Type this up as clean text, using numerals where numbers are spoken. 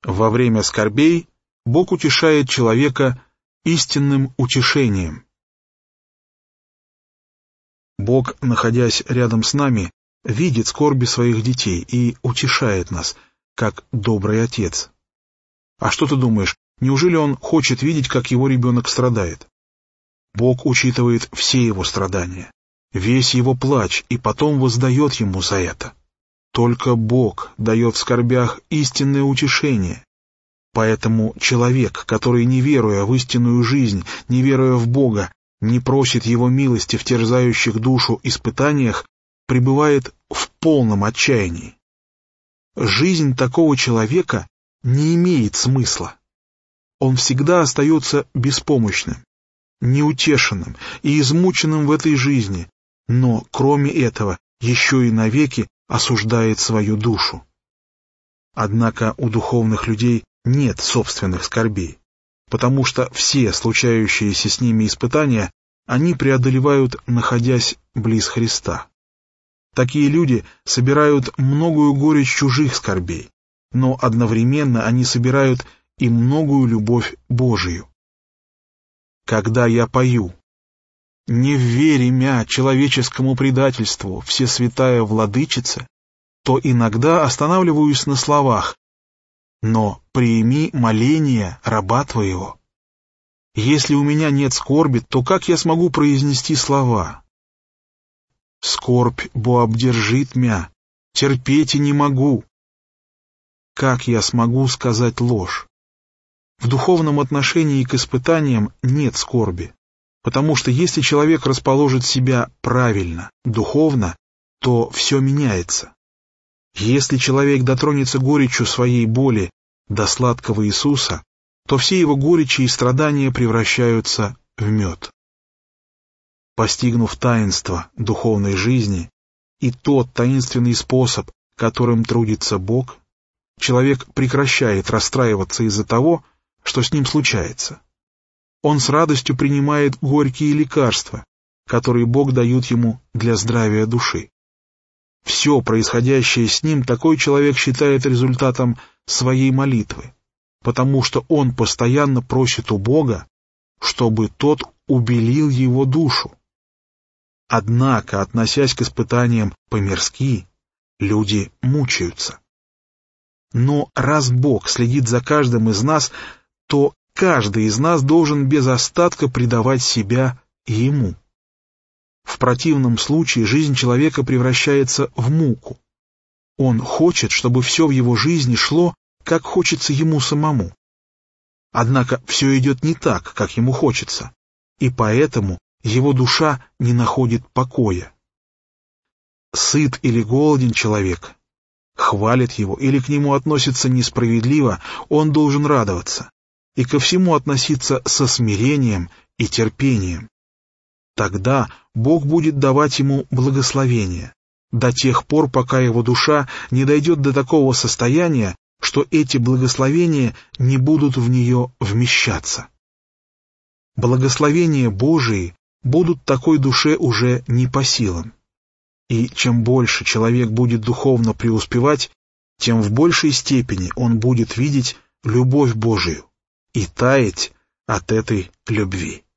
Во время скорбей Бог утешает человека истинным утешением. Бог, находясь рядом с нами, видит скорби своих детей и утешает нас, как добрый отец. А что ты думаешь, неужели Он хочет видеть, как его ребенок страдает? Бог учитывает все его страдания, весь его плач, и потом воздает ему за это. Только Бог дает в скорбях истинное утешение. Поэтому человек, который, не веруя в истинную жизнь, не веруя в Бога, не просит Его милости в терзающих душу испытаниях, пребывает в полном отчаянии. Жизнь такого человека не имеет смысла. Он всегда остается беспомощным, неутешенным и измученным в этой жизни, но, кроме этого, еще и навеки осуждает свою душу. Однако у духовных людей нет собственных скорбей, потому что все случающиеся с ними испытания они преодолевают, находясь близ Христа. Такие люди собирают многую горечь чужих скорбей, но одновременно они собирают и многую любовь Божию. Когда я пою: «Не в вере мя человеческому предательству, Всесвятая Владычица», то иногда останавливаюсь на словах: «Но прими моление раба Твоего». Если у меня нет скорби, то как я смогу произнести слова? «Скорбь бо обдержит мя, терпеть и не могу». Как я смогу сказать ложь? В духовном отношении к испытаниям нет скорби, потому что если человек расположит себя правильно, духовно, то все меняется. Если человек дотронется горечью своей боли до сладкого Иисуса, то все его горечи и страдания превращаются в мед. Постигнув таинство духовной жизни и тот таинственный способ, которым трудится Бог, человек прекращает расстраиваться из-за того, что с ним случается. Он с радостью принимает горькие лекарства, которые Бог дает ему для здравия души. Все происходящее с ним такой человек считает результатом своей молитвы, потому что он постоянно просит у Бога, чтобы Тот убелил его душу. Однако, относясь к испытаниям по-мирски, люди мучаются. Но раз Бог следит за каждым из нас, то каждый из нас должен без остатка предавать себя Ему. В противном случае жизнь человека превращается в муку. Он хочет, чтобы все в его жизни шло, как хочется ему самому. Однако все идет не так, как ему хочется, и поэтому его душа не находит покоя. Сыт или голоден человек, хвалит его или к нему относится несправедливо, он должен радоваться и ко всему относиться со смирением и терпением. Тогда Бог будет давать ему благословение, до тех пор, пока его душа не дойдет до такого состояния, что эти благословения не будут в нее вмещаться. Благословения Божии будут такой душе уже не по силам. И чем больше человек будет духовно преуспевать, тем в большей степени он будет видеть любовь Божию и таять от этой любви.